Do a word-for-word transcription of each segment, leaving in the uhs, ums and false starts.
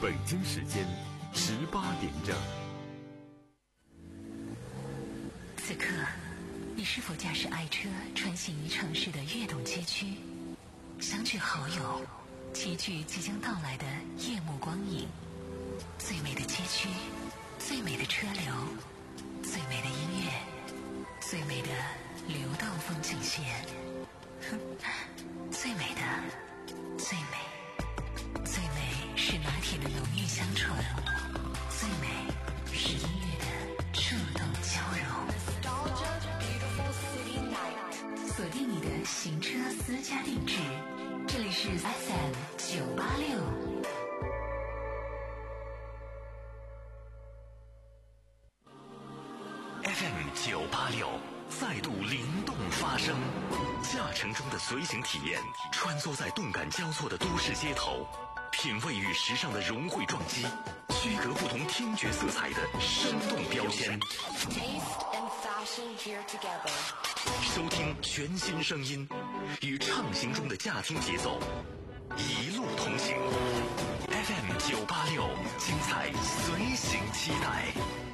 北京时间十八点整。 此刻，你是否驾驶爱车穿行于城市的跃动街区，相聚好友，齐聚即将到来的夜幕光影？最美的街区，最美的车流，最美的音乐，最美的流动风景线，最美的，最美，最美是拿铁的浓郁香醇，最美是音乐的触动交融。锁定你的行车私家定制，这里是 F M 九八六。 F M 九八六再度灵动发声，驾乘中的随行体验，穿梭在动感交错的都市街头，品味与时尚的融汇撞击，区隔不同听觉色彩的生动标签。收听全新声音，与畅行中的驾听节奏，一路同行。F M 九八六，精彩随行期待。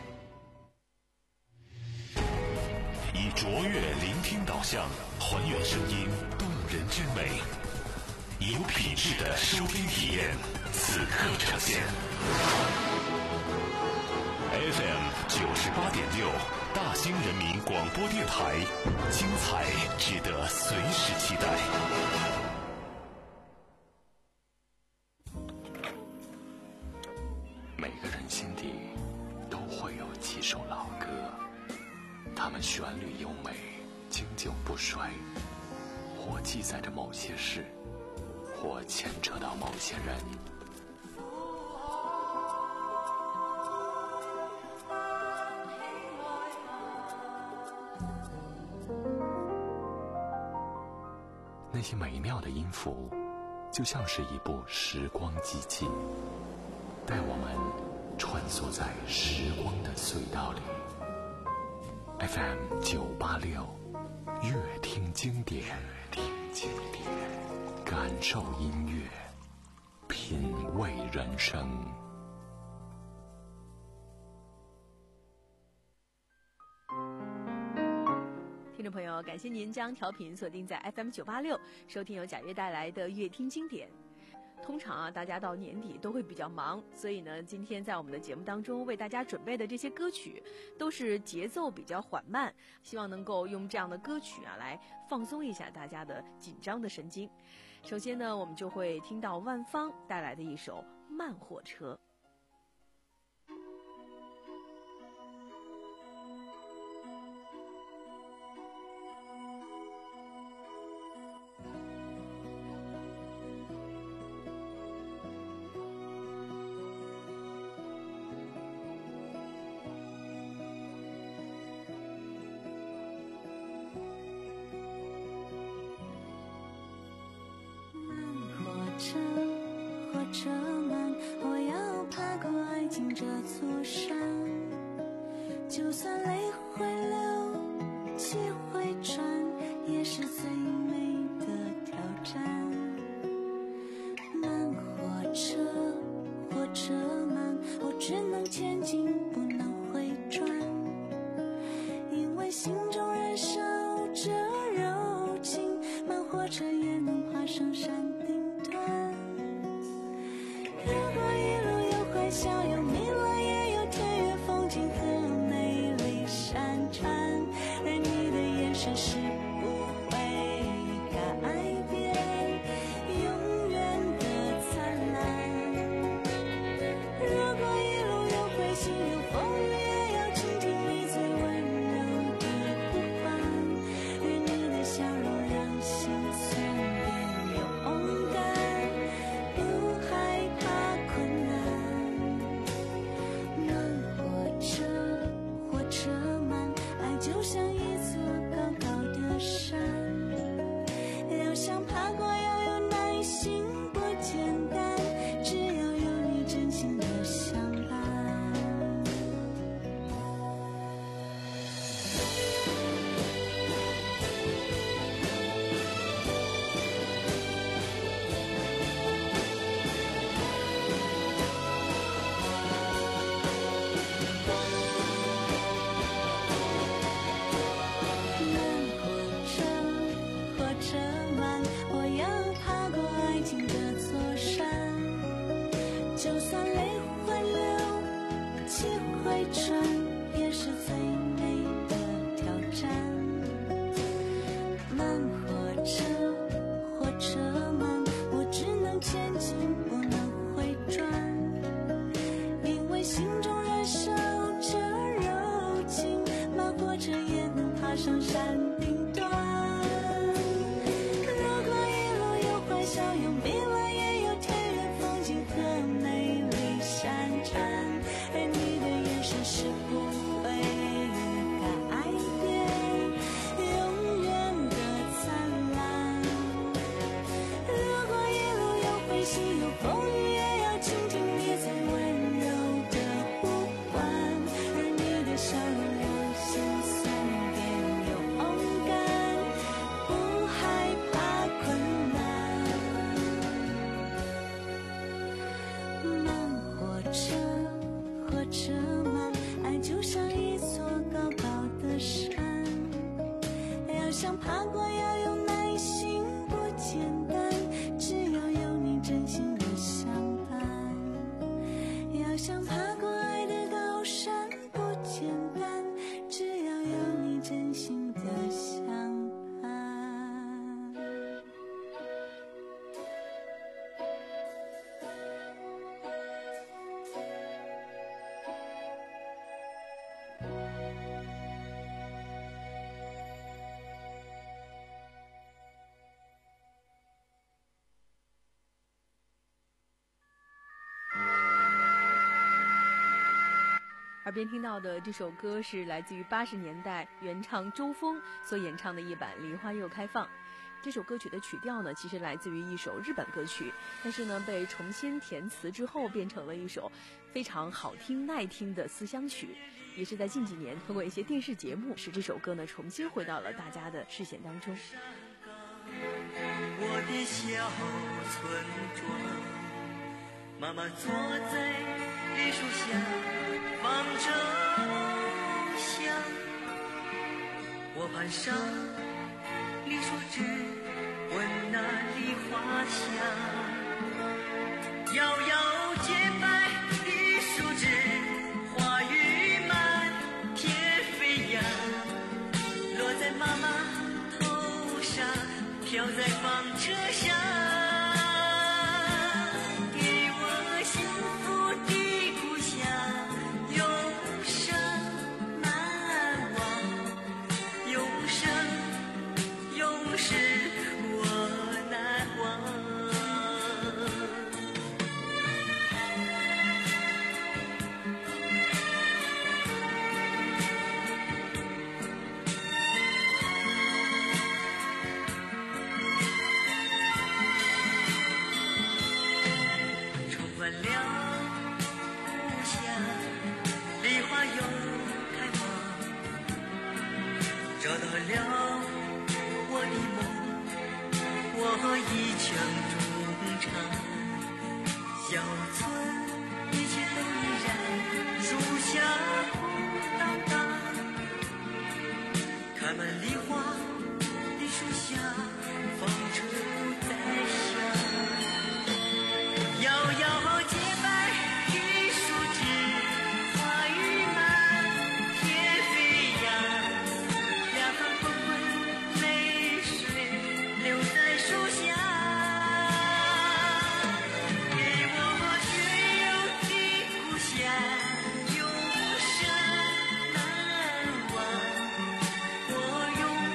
以卓越聆听导向，还原声音动人之美，以有品质的收听体验，此刻呈现。F M 九十八点六，大兴人民广播电台，精彩值得随时期待。每个人心底都会有几首老歌，它们旋律优美，经久不衰，或记载着某些事，或牵扯到某些人。那些美妙的音符，就像是一部时光机器，带我们穿梭在时光的隧道里。F M 九八六，乐听经典，乐听经典，感受音乐，品味人生。 听众朋友，感谢您将调频锁定在 F M 九八六，收听由贾悦带来的乐听经典。通常啊，大家到年底都会比较忙，所以呢，今天在我们的节目当中为大家准备的这些歌曲都是节奏比较缓慢，希望能够用这样的歌曲啊来放松一下大家的紧张的神经。首先呢，我们就会听到万芳带来的一首《慢火车》。 就算泪会流，气会喘，也是最美的挑战。慢火车，火车慢，我只能前进，不能回转，因为心中燃烧着柔情，慢火车也能爬上山顶端。如果一路有欢笑，有迷乱，也有田园风景和美丽山川，而你的眼神是不会改变，永远的灿烂。如果一路有灰心有风雨，也要倾听你最温柔的呼唤，愿你的笑容让心酸变勇敢，不害怕困难。 回转，也是最美的挑战。慢火车，火车慢，我只能前进，不能回转，因为心中燃烧着柔情，慢火车也能爬上山顶端。如果一路有欢笑，有迷乱，也有田园风景和美丽山川，而你的眼神是不会改变，永远的灿烂。如果一路有灰心有风雨，也要倾听你最温柔的呼唤，而你的笑容让心酸变有勇敢，不害怕困难。慢火车，火车慢，爱就像一座高高的山，要想爬过要有耐心，不简单，只要有你真心的相伴。要想爬过爱的高山，不简单，只要有你真心的相伴。 耳边听到的这首歌是来自于八十年代原唱周峰所演唱的一版《梨花又开放》。这首歌曲的曲调呢，其实来自于一首日本歌曲，但是呢，被重新填词之后，变成了一首非常好听耐听的思乡曲。也是在近几年，通过一些电视节目，使这首歌呢重新回到了大家的视线当中。 我的小村庄，妈妈坐在梨树下放着香，我攀上梨树枝，闻那梨花香，摇摇洁白的树枝，花雨满天飞扬，落在妈妈头上，飘在房车上，给我幸福的故乡，永生难忘，永生永世我难忘。重返了故乡，梨花又开放，找到了我的梦，我一腔衷肠。小村一切都依然，树下空荡荡，开满梨花的树下，风车在响。摇摇洁白的树枝，花雨满天飞扬，两行滚滚泪水流在树下，给我自由的故乡，永生难忘，我永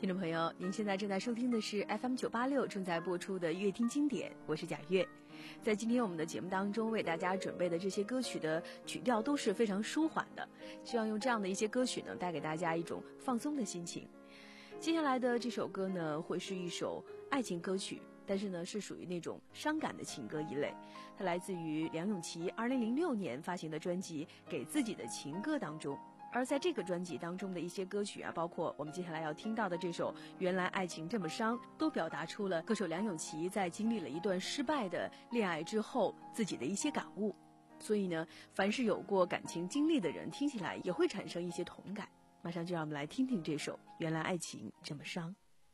众朋友，您现在正在收听的是 F M 九八六正在播出的乐听经典，我是贾月。在今天我们的节目当中，为大家准备的这些歌曲的曲调都是非常舒缓的，希望用这样的一些歌曲呢，带给大家一种放松的心情。接下来的这首歌呢，会是一首爱情歌曲，但是呢，是属于那种伤感的情歌一类。它来自于梁咏琪二零零六年发行的专辑《给自己的情歌》当中。而在这个专辑当中的一些歌曲啊，包括我们接下来要听到的这首《原来爱情这么伤》，都表达出了歌手梁咏琪在经历了一段失败的恋爱之后自己的一些感悟。所以呢，凡是有过感情经历的人，听起来也会产生一些同感。马上就让我们来听听这首《原来爱情这么伤》。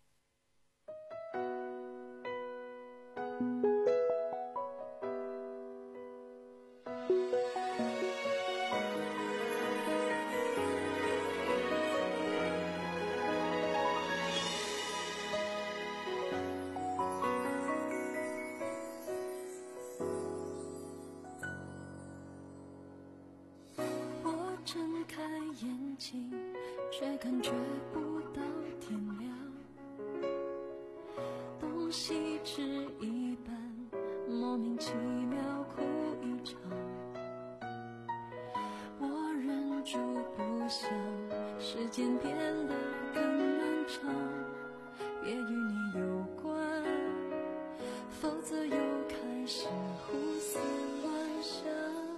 睁开眼睛，却感觉不到天亮，东西吃一半，莫名其妙哭一场，我忍住不想，时间变得更漫长，也与你有关，否则又开始胡思乱想。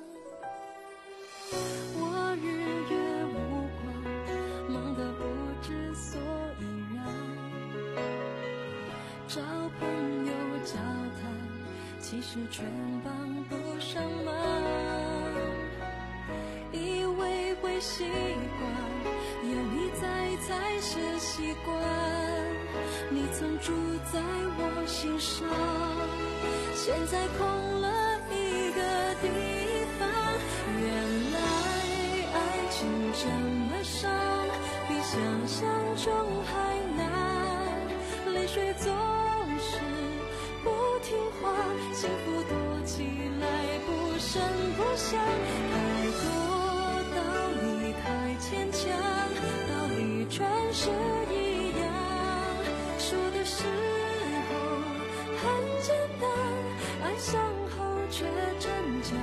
我日月无光，忙得不知所以然，找朋友交谈，其实全帮不上忙，以为会习惯，有你在才是习惯，你曾住在我心上，现在空了一个地方，原来这么伤，比想象中还难，泪水总是不听话，幸福躲起来不声不响，太多道理太牵强，道理全是一样，说的时候很简单，爱上后却真假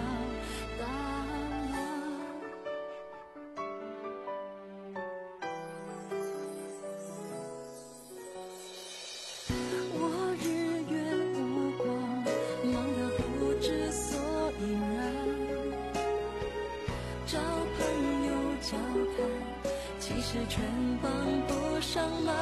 全帮不上忙，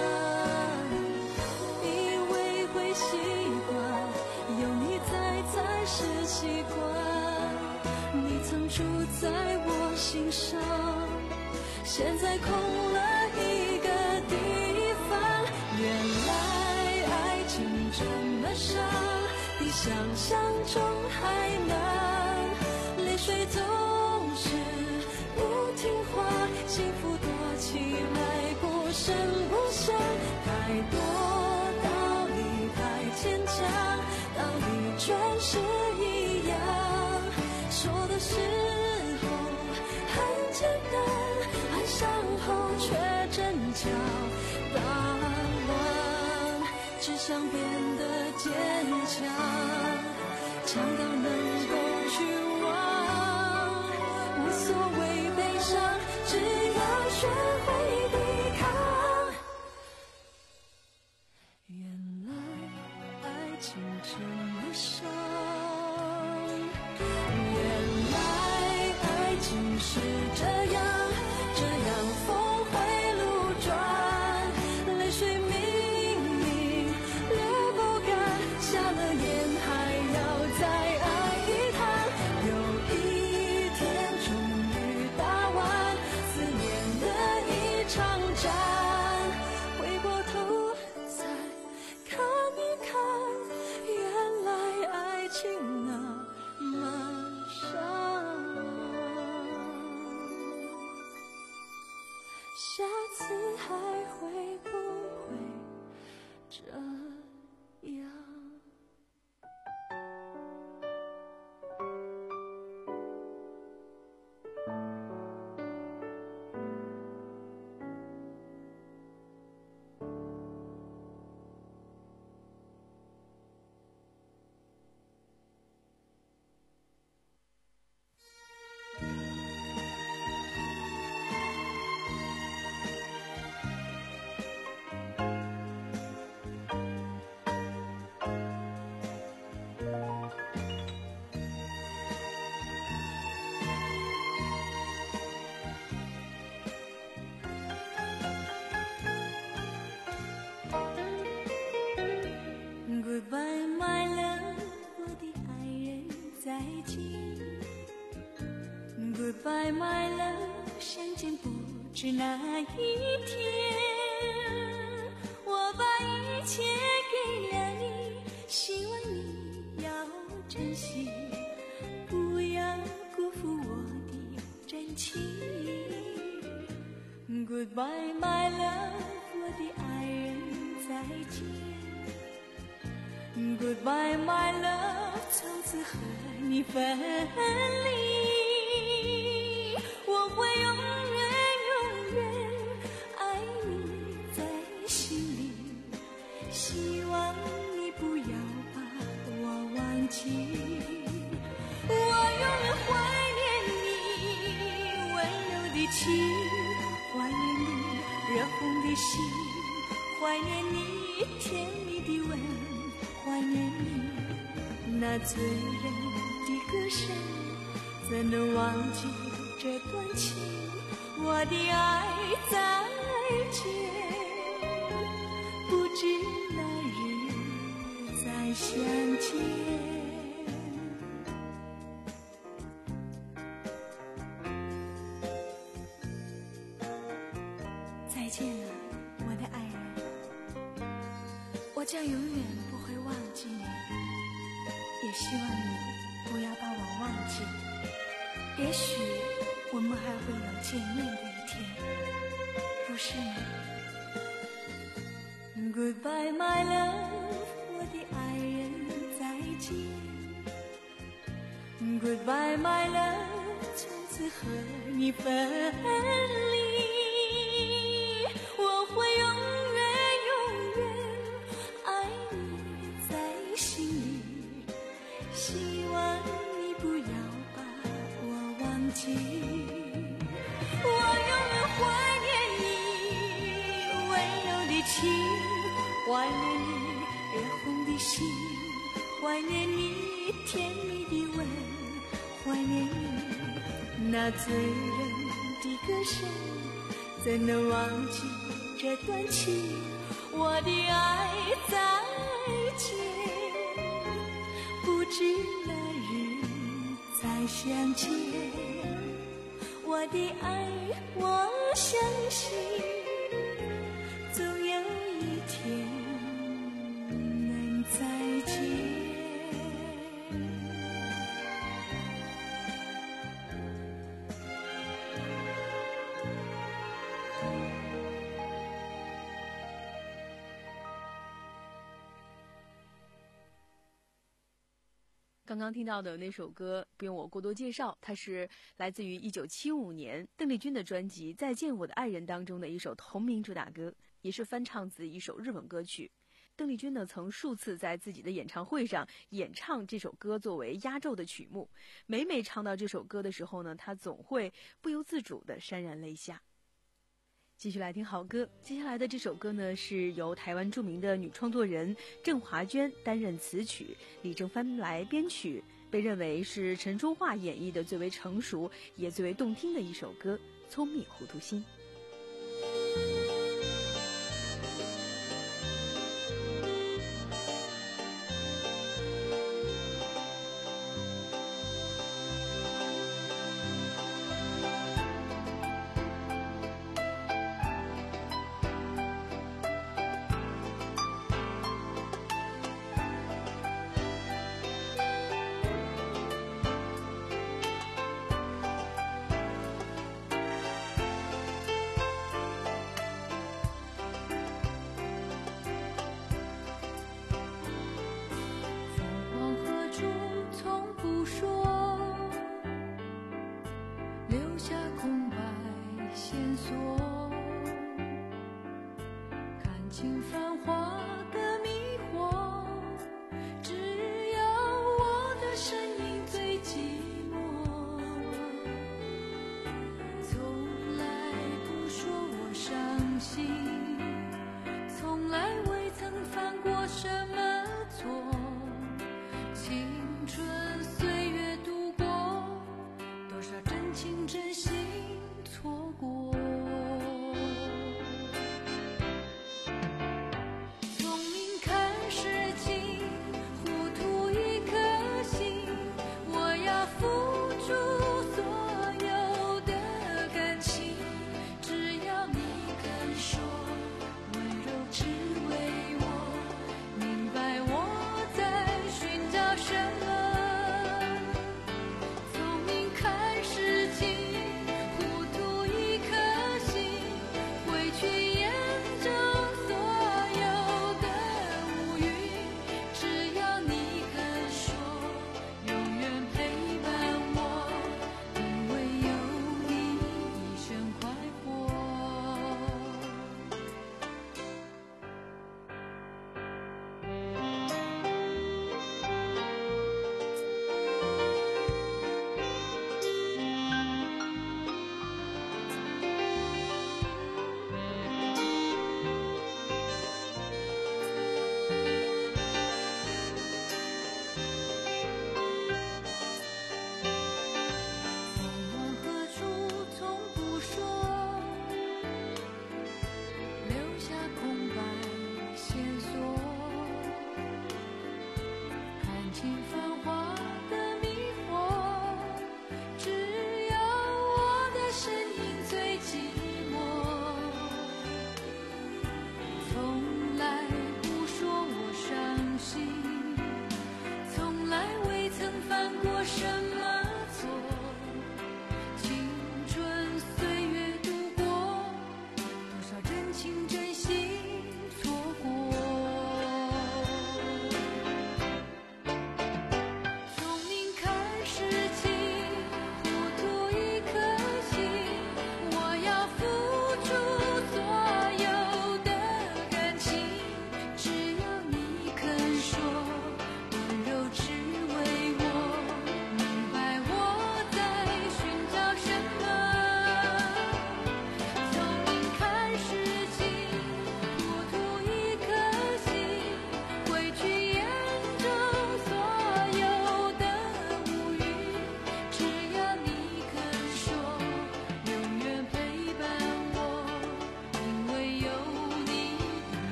以为会习惯，有你在才是习惯，你曾住在我心上，现在空了一个地方，原来爱情这么伤，比想象中还难，泪水总是不听话，幸福起来不声不响，太多道理太牵强，道理全是一样，说的时候很简单，爱上后却真假大乱，只想变得坚强，强到能够去忘，无所谓悲伤，只要学会抵抗。原来爱情这么伤，原来爱情是这样，这样峰回路转，泪水明明流不干，下了眼还要再爱一趟，有一天终于打完思念的一场战，回过头再看一看，原来爱情那么伤，下次还会不会这样？ Goodbye my love， 相见不知哪一天，我把一切给了你，希望你要珍惜，不要辜负我的真情。Goodbye my love， 我的爱人再见。Goodbye my love， 从此和你分离，我会永远永远爱你在心里，希望你不要把我忘记，我永远怀念你温柔的情，怀念你热红的心，怀念你甜蜜的吻，怀念你那醉人的歌声，怎能忘记这段情？我的爱再见，不知哪日再相见。再见了，我的爱人，我将永远不会忘记你，也希望你不要把我忘记。也许我们还会有见面的一天，不是吗？ Goodbye my love， 我的爱人再见。Goodbye my love， 从此和你分离，我会永远永远爱你在心里，希望你不要把我忘记，我永远怀念你温柔的情，怀念你热红的心，怀念你甜蜜的吻，怀念你那醉人的歌声，怎能忘记这段情？我的爱再见，不知哪日再相见。我的爱，我相信总有一天能再见。 刚刚听到的那首歌不用我过多介绍，它是来自于一九七五年邓丽君的专辑《再见我的爱人》当中的一首同名主打歌，也是翻唱自一首日文歌曲。邓丽君呢曾数次在自己的演唱会上演唱这首歌作为压轴的曲目，每每唱到这首歌的时候呢，她总会不由自主地潸然泪下。继续来听好歌，接下来的这首歌呢，是由台湾著名的女创作人郑华娟担任词曲，李正帆来编曲，被认为是陈淑桦演绎的最为成熟也最为动听的一首歌《聪明糊涂心》。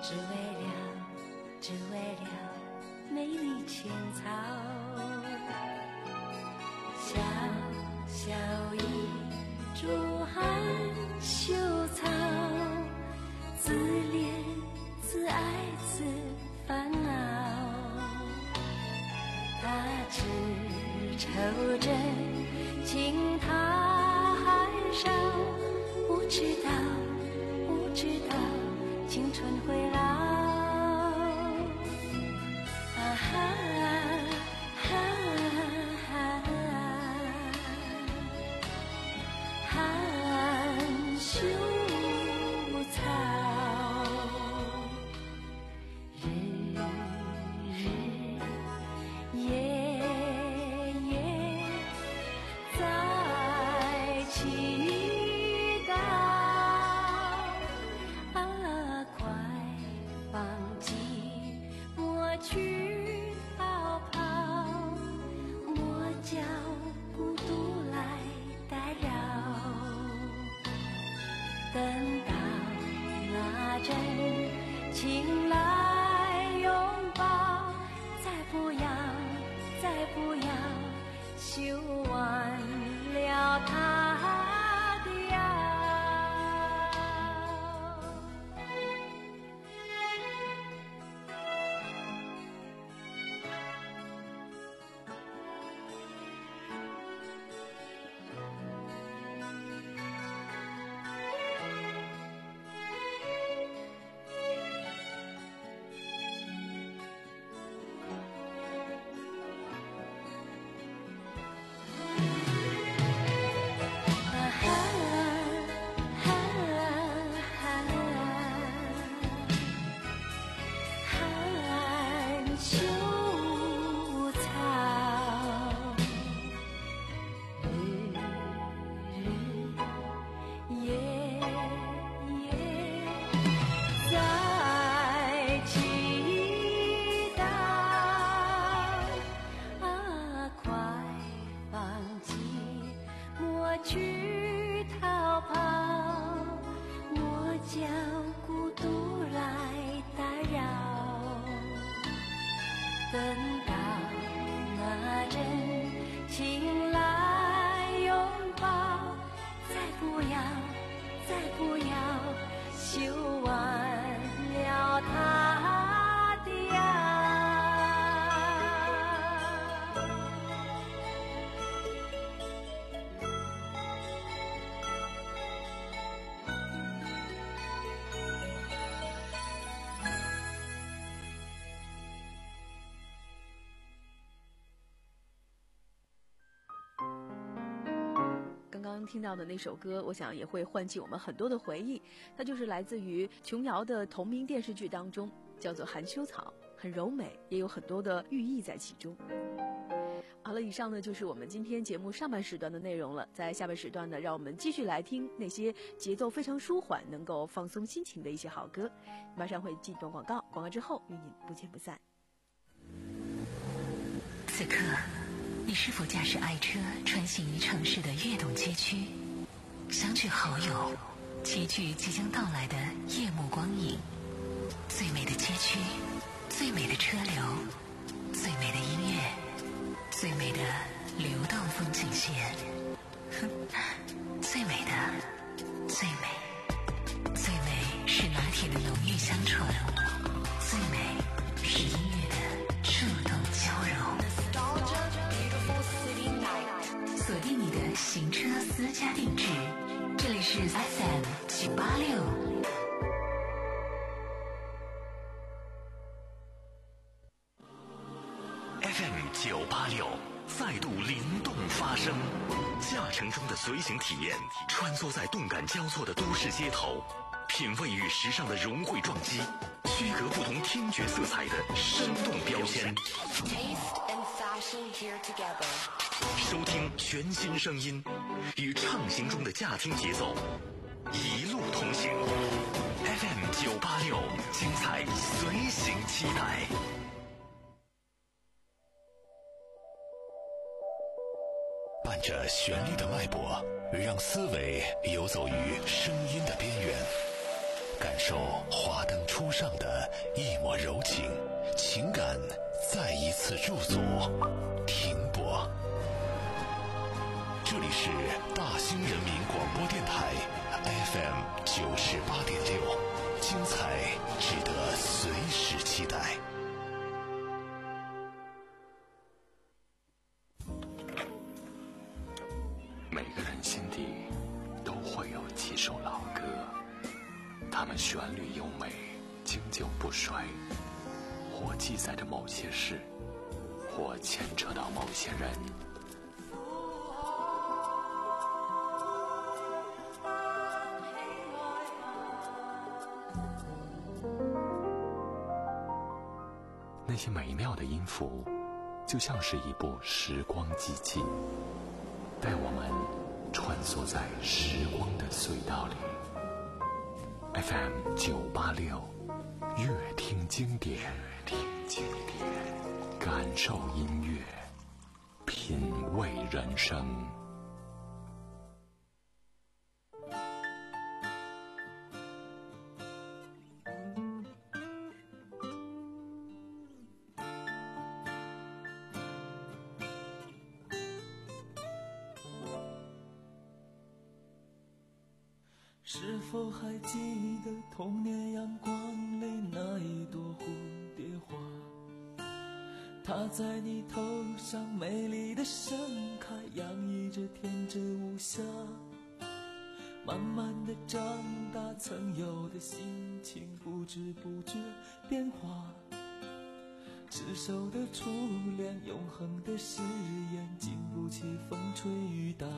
只为了，只为了美丽青草。小小一株含羞草，自怜自爱自烦恼。他只抽着青苔上，不知道不知道青春会老。啊哈哈哈含羞草，日日夜夜在祈祷。啊，快放弃莫去逃跑，莫叫孤独来打扰。等到那阵情来拥抱，再不要再不要修完了他的腰。去逃跑，莫叫孤独来打扰。等到那阵情来拥抱，再不要再不要修完了他的腰。 刚刚听到的那首歌，我想也会唤起我们很多的回忆。它就是来自于琼瑶的同名电视剧当中，叫做《含羞草》，很柔美，也有很多的寓意在其中。好了，以上呢就是我们今天节目上半时段的内容了。在下半时段呢，让我们继续来听那些节奏非常舒缓、能够放松心情的一些好歌。马上会进段广告，广告之后与您不见不散。 此刻，你是否驾驶爱车穿行于城市的跃动街区，相聚好友，齐聚即将到来的夜幕光影？最美的街区，最美的车流，最美的音乐，最美的流动风景线，最美的，最美，最美是拿铁的浓郁香醇，最美是音乐的触动交融。锁定你的行车私家定制，这里是 F M 九八六。 F M 九八六再度灵动发声，驾乘中的随行体验，穿梭在动感交错的都市街头，品味与时尚的融汇撞击，区隔不同听觉色彩的生动标签。收听全新声音，与畅行中的驾听节奏，一路同行。F M 九八六，精彩随行期待。伴着旋律的脉搏，让思维游走于声音的边缘。 感受华灯初上的一抹柔情，情感再一次驻足停泊。这里是大兴人民广播电台 F M 九十八点六，精彩值得随时期待。 每个人心底都会有几首老歌，它们旋律优美，经久不衰，或记载着某些事，或牵扯到某些人。那些美妙的音符，就像是一部时光机器，带我们穿梭在时光的隧道里。F M 九八六，乐听经典，乐听经典，感受音乐，品味人生。 是否还记得童年阳光里那一朵蝴蝶花？它在你头上美丽的盛开，洋溢着天真无瑕。慢慢的长大，曾有的心情不知不觉变化。执手的初恋，永恒的誓言，经不起风吹雨打。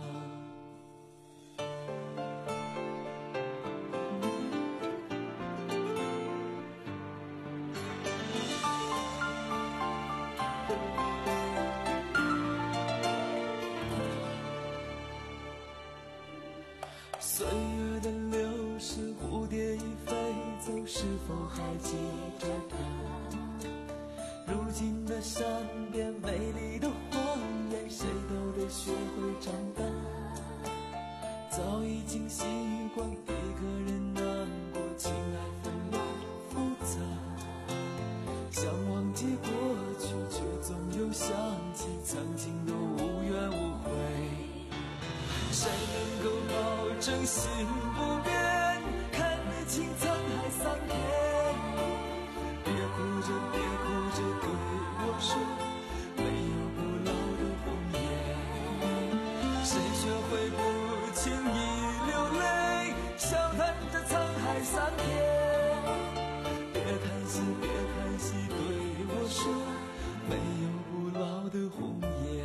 岁月的流逝，蝴蝶已飞走，是否还记着它？如今的山边，美丽的荒野，谁都得学会长大。早已经习惯一个人难过，情爱纷乱复杂。想忘记过去，却总有想起曾经的无怨无悔。谁能够保证心不变，看得清沧海桑田？别哭着别哭着对我说，没有不老的红颜。谁学会不轻易流泪，笑谈着沧海桑田？别叹息别叹息对我说，没有不老的红颜。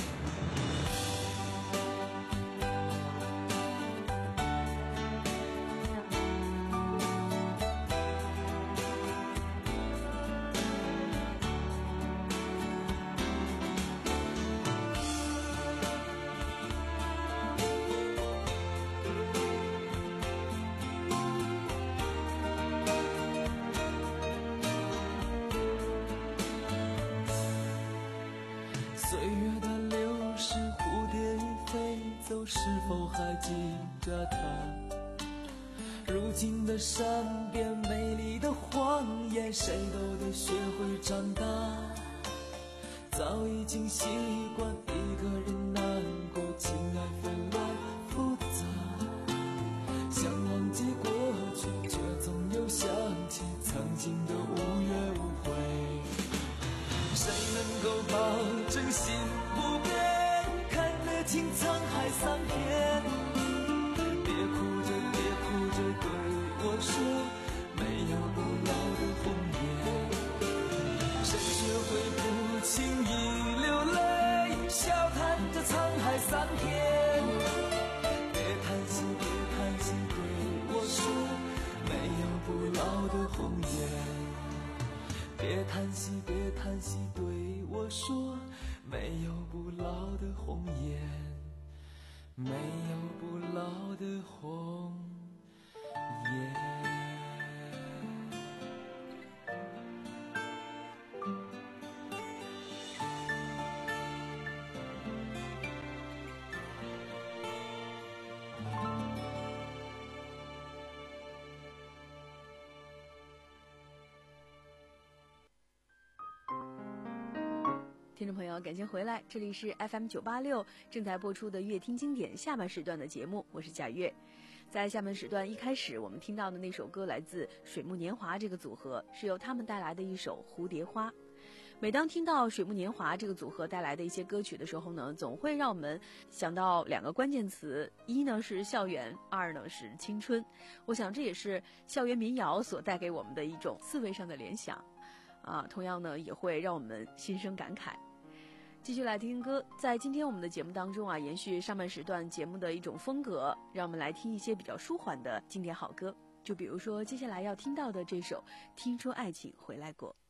岁月的流逝，蝴蝶已飞走，是否还记着它？如今的山边，美丽的荒野，谁都得学会长大。早已经习惯一个人难过，情爱纷乱复杂。想忘记过去，却总有想起曾经的无怨无悔。谁能够保证心不变，看得清沧海桑田？别哭着别哭着对我说，没有不老的红颜。谁学会不轻易流泪，笑谈着沧海桑田？别叹息别叹息对我说，没有不老的红颜。别叹息别叹息对我说，没有不老的红颜，没有不老的红颜。 听众朋友，感谢回来，这里是 F M 九八六正在播出的乐听经典下半时段的节目，我是贾月。在下半时段一开始，我们听到的那首歌来自水木年华这个组合，是由他们带来的一首《蝴蝶花》。每当听到水木年华这个组合带来的一些歌曲的时候呢，总会让我们想到两个关键词，一呢是校园，二呢是青春。我想这也是校园民谣所带给我们的一种思维上的联想啊，同样呢也会让我们心生感慨。继续来听歌，在今天我们的节目当中啊，延续上半时段节目的一种风格，让我们来听一些比较舒缓的经典好歌，就比如说接下来要听到的这首《听说爱情回来过》。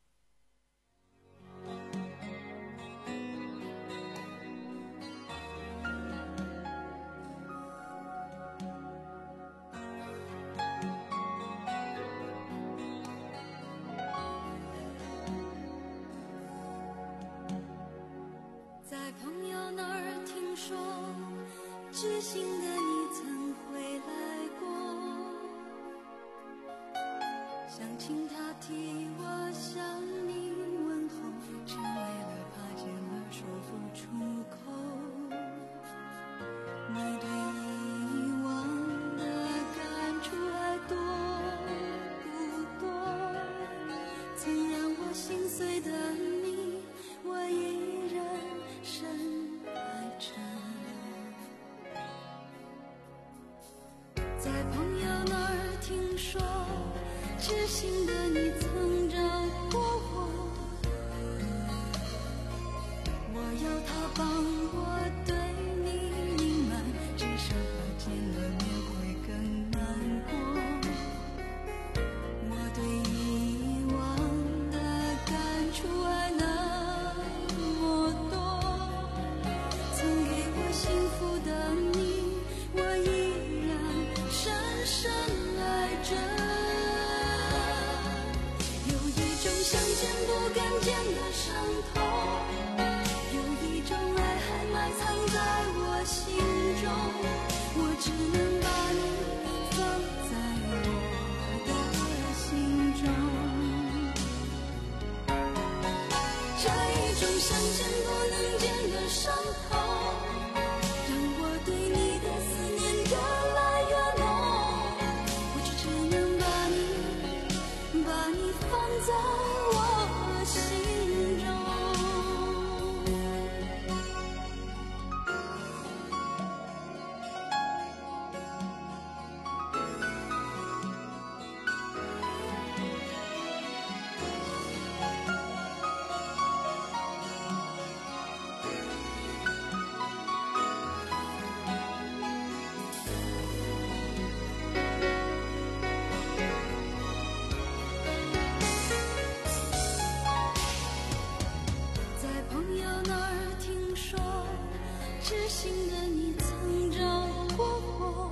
知心的你曾回来过，想请他替我向你问候，只为了怕见了说不出口。你对以往的感触还多不多？曾让我心碎的你，我依然深爱着。在朋友那儿听说，知心的你曾找过我，我要他帮我对你隐瞒，至少他见了面会更难过。我对以往的感触还那么多，曾给我幸福的你，我依然深深爱着。有一种想见不敢见的伤痛，有一种爱还埋藏在我心中，我只能把你放在我的心中。这一种想见不能见的伤痛，让我对你的思念越来越浓，我只只能把你把你放在我心中。在朋友那儿听说，知心的你曾找过我，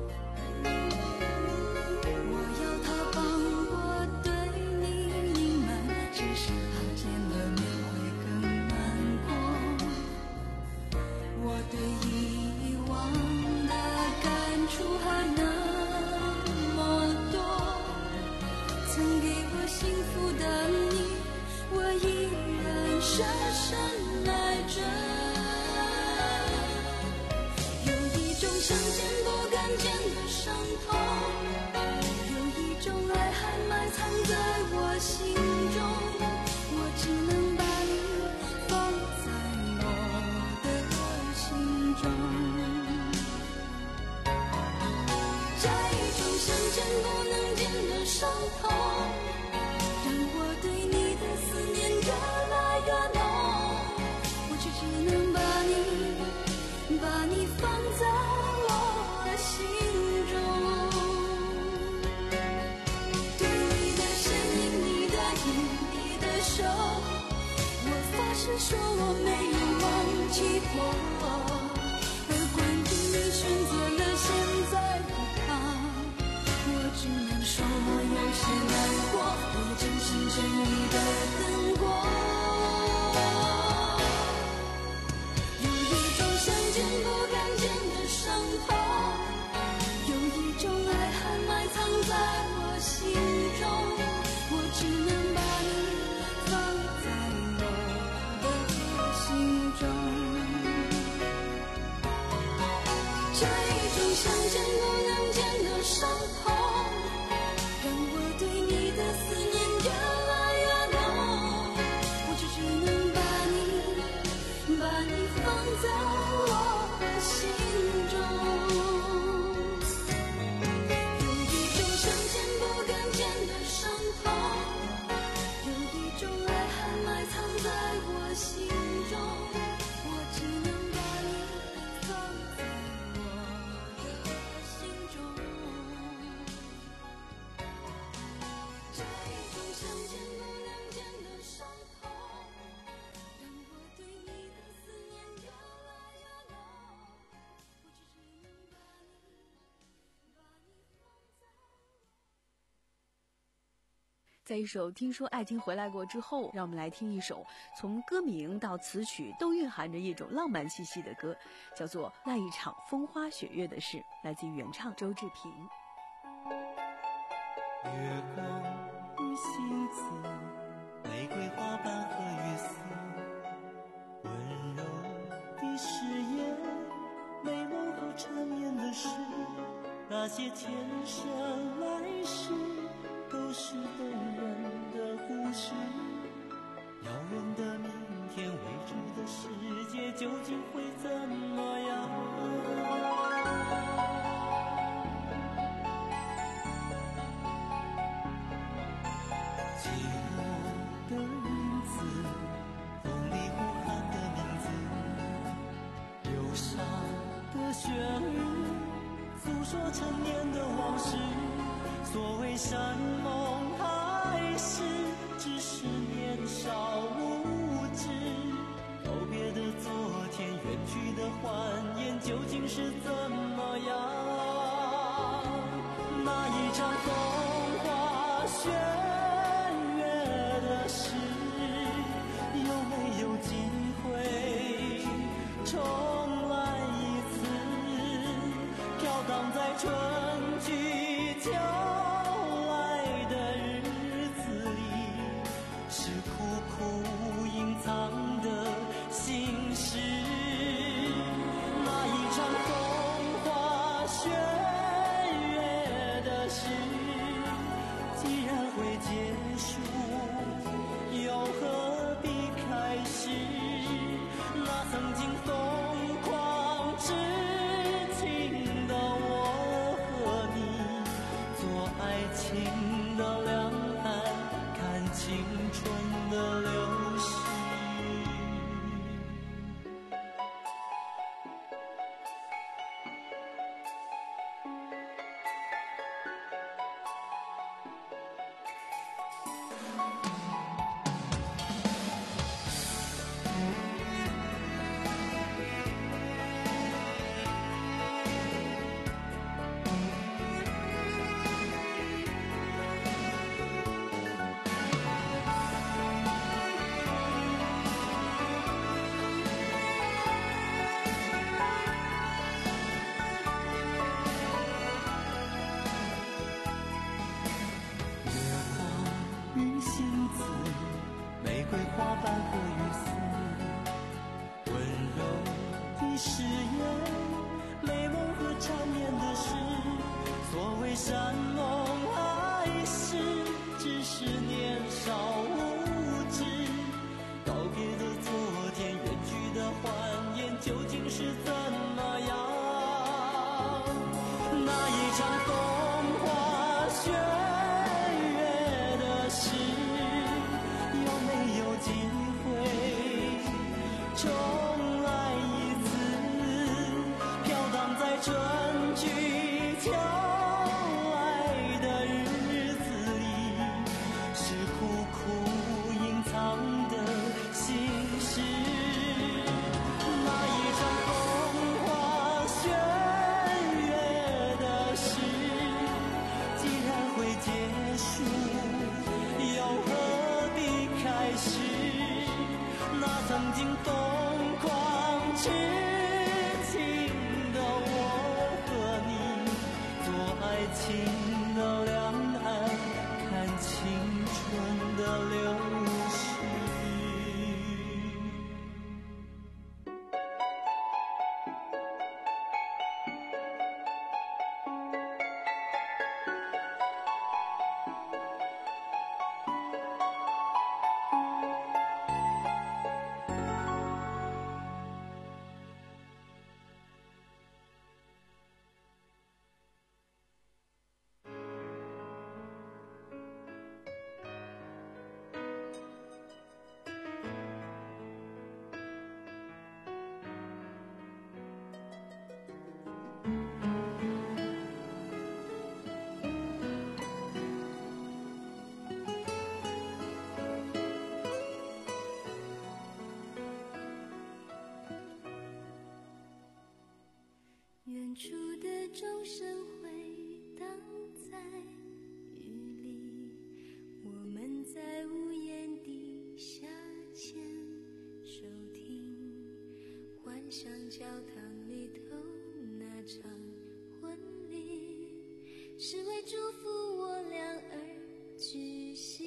我要他帮我对你隐瞒，只是怕见了面会更难过。我对以往的感触还那么多，曾给我幸福的你，我依然深深爱着。有一种想见不敢见的伤痛，有一种爱还埋藏在我心中，我只能把你放在我的心中。这一种想见不能见的伤痛，让我对你的思念越来越浓，我却只能把你把你放在我心中。对你的身影，你的影，你的手，我发誓说我没有忘记过。而关于你选择了现在不怕，我只能说我有些难过，我也真心真意的等过。有一种想见不敢见的伤痛，有一种爱还埋藏在我心中，我只能把你放在我的伤痛，让我对你的思念越来越浓。我就只能把你，把你放在我心中。有一种想见不敢见的伤痛，有一种爱还埋藏在我心中。我只能把你放在我的心中。这一种想见不能见的伤痛，让我对你的思念越来越浓。我只能把你，把你放在。 在一首《听说爱情回来过》之后，让我们来听一首从歌名到词曲都蕴含着一种浪漫气息的歌，叫做《那一场风花雪月的事》，来自于原唱周志平。 月光与星子，玫瑰花瓣和雨丝，温柔的誓言，美梦和缠绵的事，那些前生来世都是动人的故事。遥远的明天，未知的世界究竟会怎么样？寂寞的影子，风里呼喊的名字，忧伤的旋律，诉说陈年的往事。所谓山盟海誓，只是年少无知。告别的昨天，远去的欢颜，究竟是怎么样？那一场风花雪月的事，有没有机会重来一次？飘荡在春去秋来的日子里，是苦苦隐藏的心事。那一场风花雪月的事，既然会结束，又何必开始？那曾经疯狂痴情的我和你，做爱情的两岸，看青春的流逝。玫瑰花瓣和雨丝，温柔的誓言，美梦和缠绵的事。所谓山盟海誓，只是年少无知。告别的昨天，远去的欢颜，究竟是怎么样？那一场风花雪月的事，有没有机会重来一次？飘荡在春去秋来的日子里，是苦苦隐藏的心事。那一场风花雪月的事，既然会结束，又何必开始？那曾经疯狂痴情的我和你，做爱情的两岸，看青春的流逝。 教堂里头那场婚礼，是为祝福我俩而举行。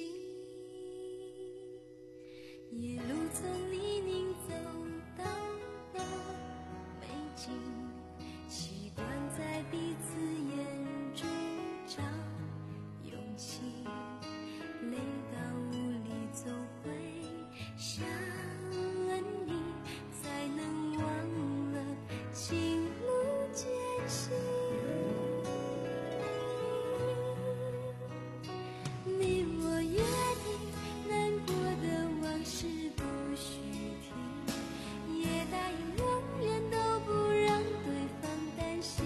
一路从泥泞走到了美景，习惯在彼此眼中找勇气，累到无力总会想问你，才能忘了情路艰辛。你我约定难过的往事不许提，也答应永远都不让对方担心，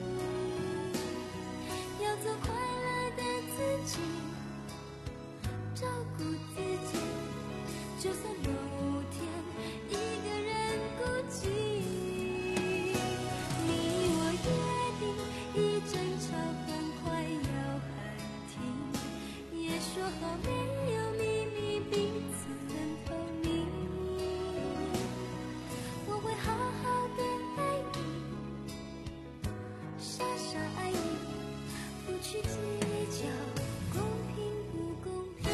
要做快乐的自己，照顾自己，就算某天一个人孤寂。你我约定一争吵很快要喊停，也说好没有秘密，彼此很透明。我会好好的爱你，傻傻爱你，不去计较公平不公平。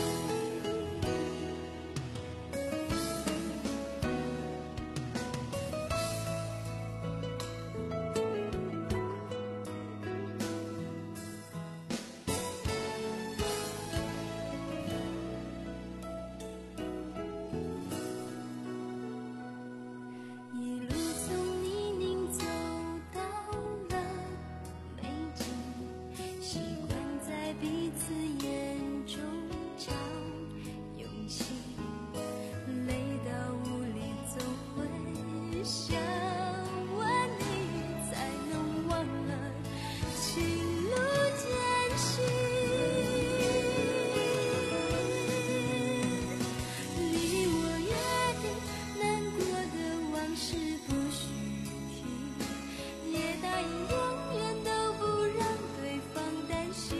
一路从泥泞走到了美景，习惯在彼此眼中找勇气，累到无力总会想问你，才能忘了情路艰辛。你我约定难过的往事不许提，也答应永远都不让对方担心，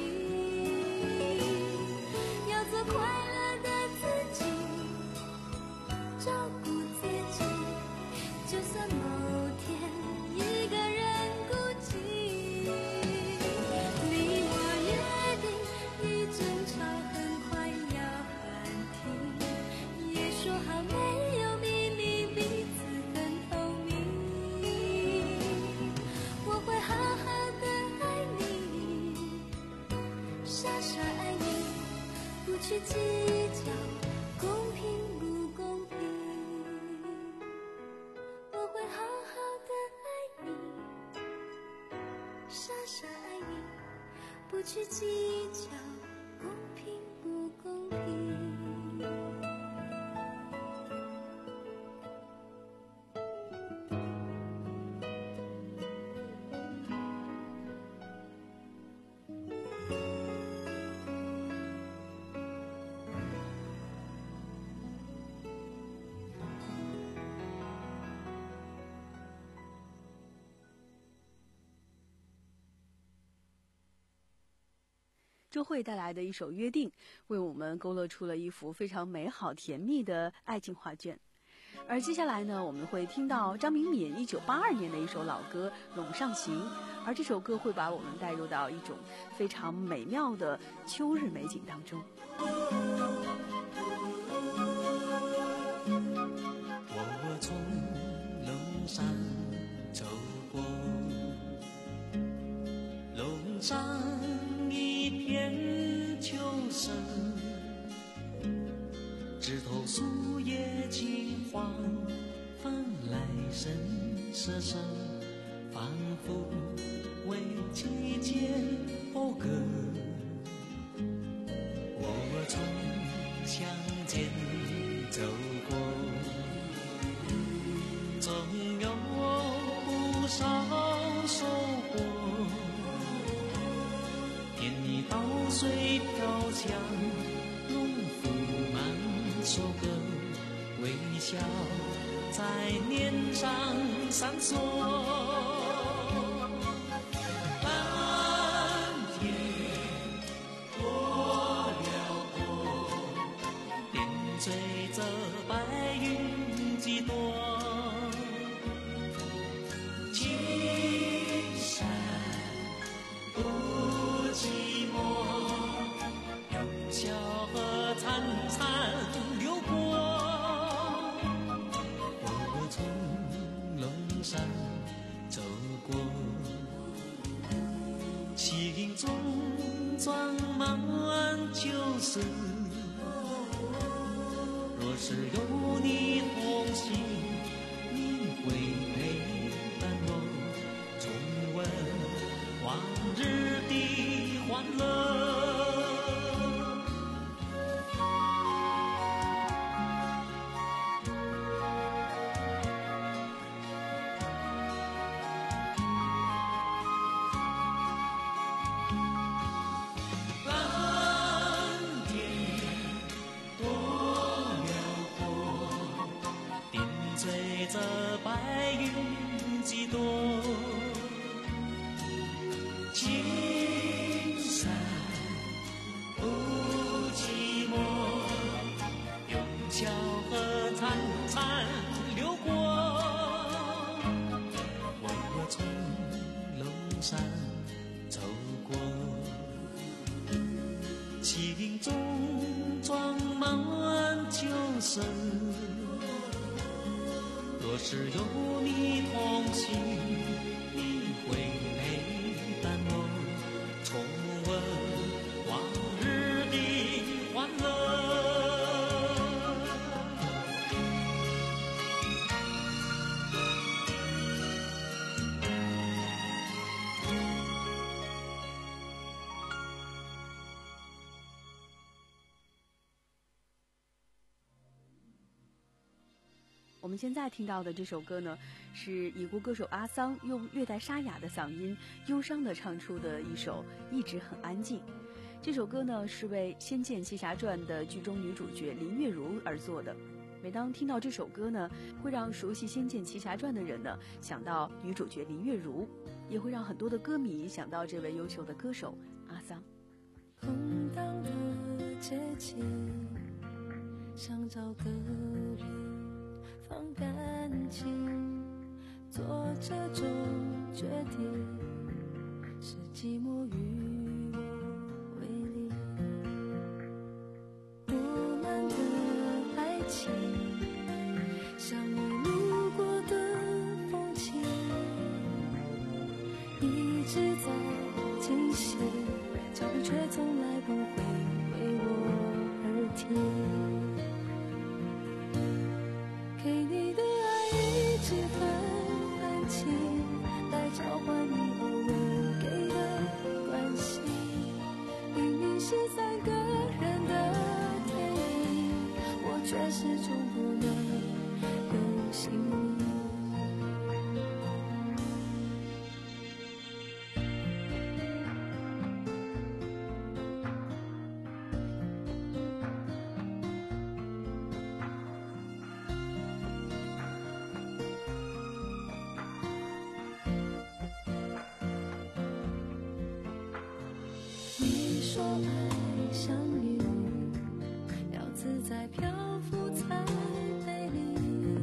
要做快乐的自己，照顾自己，就算某天一个人孤寂。你我约定一争吵很快要喊停，也说好没有秘密，彼此很透明。我会好好的爱你，傻傻爱你，不去计较公平不公平。我会好好的爱你，傻傻爱你，不去计较公平不公平。 周蕙带来的一首《约定》，为我们勾勒出了一幅非常美好甜蜜的爱情画卷。而接下来呢，我们会听到张明敏一九八二年的一首老歌《陇上行》，而这首歌会把我们带入到一种非常美妙的秋日美景当中。 我从陇上走过，陇上一片秋色，枝头树叶金黄，翻来深色色，仿佛为季节讴歌。我从乡间走过，总有不少收获。田里稻穗飘香，农夫满收割，微笑在脸上闪烁。蓝天多辽阔，点缀着白云几朵。 装满就是。若是有你同行，你会陪伴我重温往日的欢乐。这白云几朵，青山不寂寞，永桥河潺潺流过，我从楼上走过，心中装满旧事。若是有你同行，你会陪伴我重温往日的欢乐。 我们现在听到的这首歌呢，是已故歌手阿桑用略带沙哑的嗓音，忧伤地唱出的一首《一直很安静》。这首歌呢，是为《仙剑奇侠传》的剧中女主角林月如而作的。每当听到这首歌呢，会让熟悉《仙剑奇侠传》的人呢想到女主角林月如，也会让很多的歌迷想到这位优秀的歌手阿桑。 空荡的街景，想找个人放感情，做这种决定是寂寞与我为邻。不满的爱情像你路过的风景，一直在进行，脚步却从来不会为我而停。给你的爱一直很安静，来交换你偶尔给的关心。明明是三个人的电影，我却始终不能有姓名。说爱像云，要自在漂浮才美丽。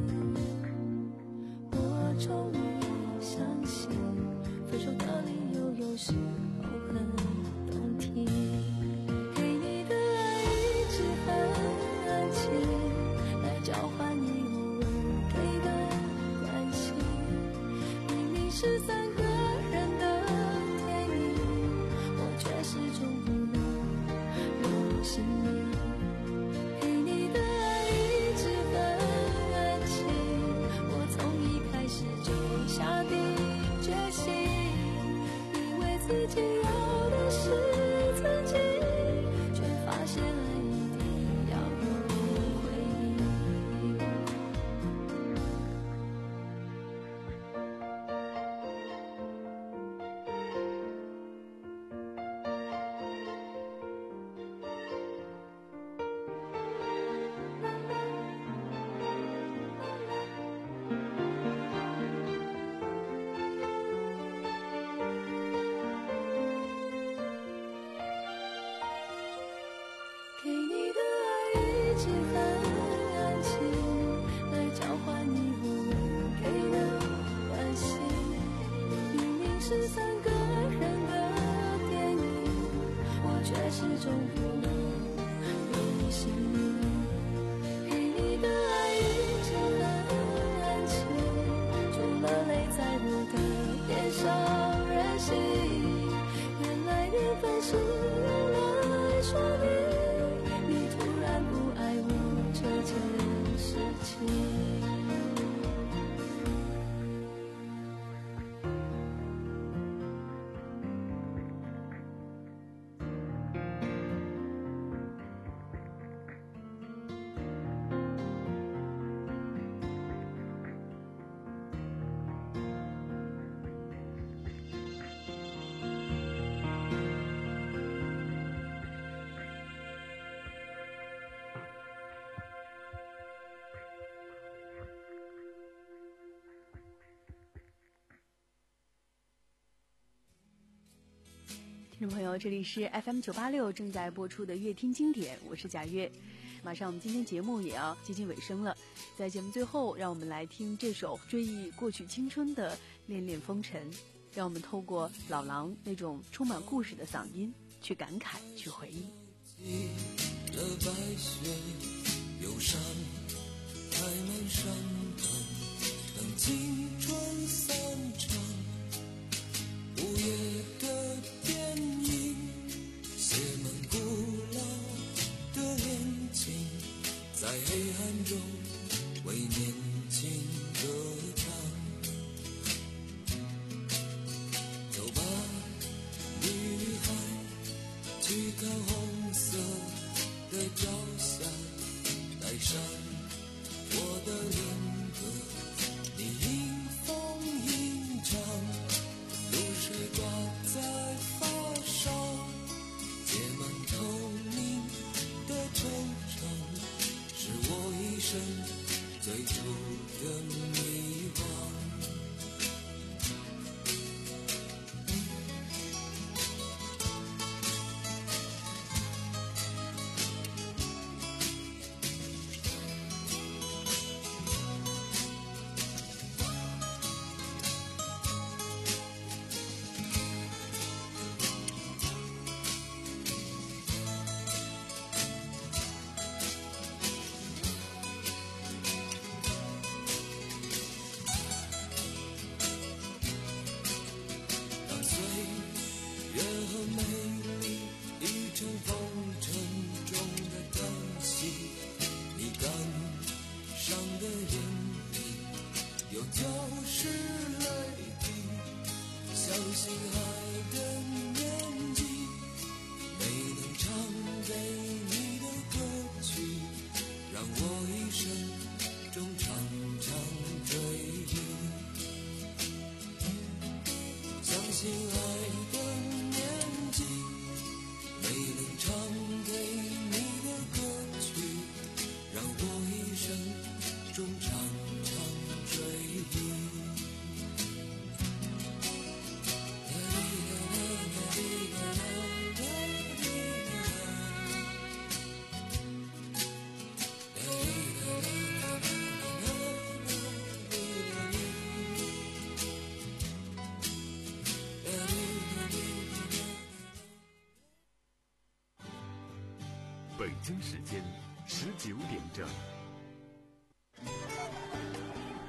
我终于相信，分手的理由有时候很动听。给你的爱一直很安静，来交换你偶尔给的关心。明明是三个人的电影，我却始终不心里。给你的爱一直很安静，我从一开始就下定决心，以为自己要的是曾经，却发现爱一定要有回忆。给你的爱一直很安静，来交换你偶尔给的关心。明明是三个人的电影，我却始终不能有姓名。给你的爱一直很安静，除了泪在我的脸上任性。原来缘分是听众朋友，这里是 F M 九八六正在播出的乐听经典，我是贾月。马上我们今天节目也要接近尾声了，在节目最后，让我们来听这首追忆过去青春的《恋恋风尘》，让我们透过老狼那种充满故事的嗓音去感慨，去回忆。 了白雪，忧伤开满山岗，等青春散场。午夜的电影写满古老的恋情，在黑暗中为年轻歌唱。走吧，女孩，去看红色的朝霞，带上我的恋歌，你迎风吟唱，露水挂在发梢，结满透明的惆怅，是我一生最初的迷惘。 北京时间十九点整。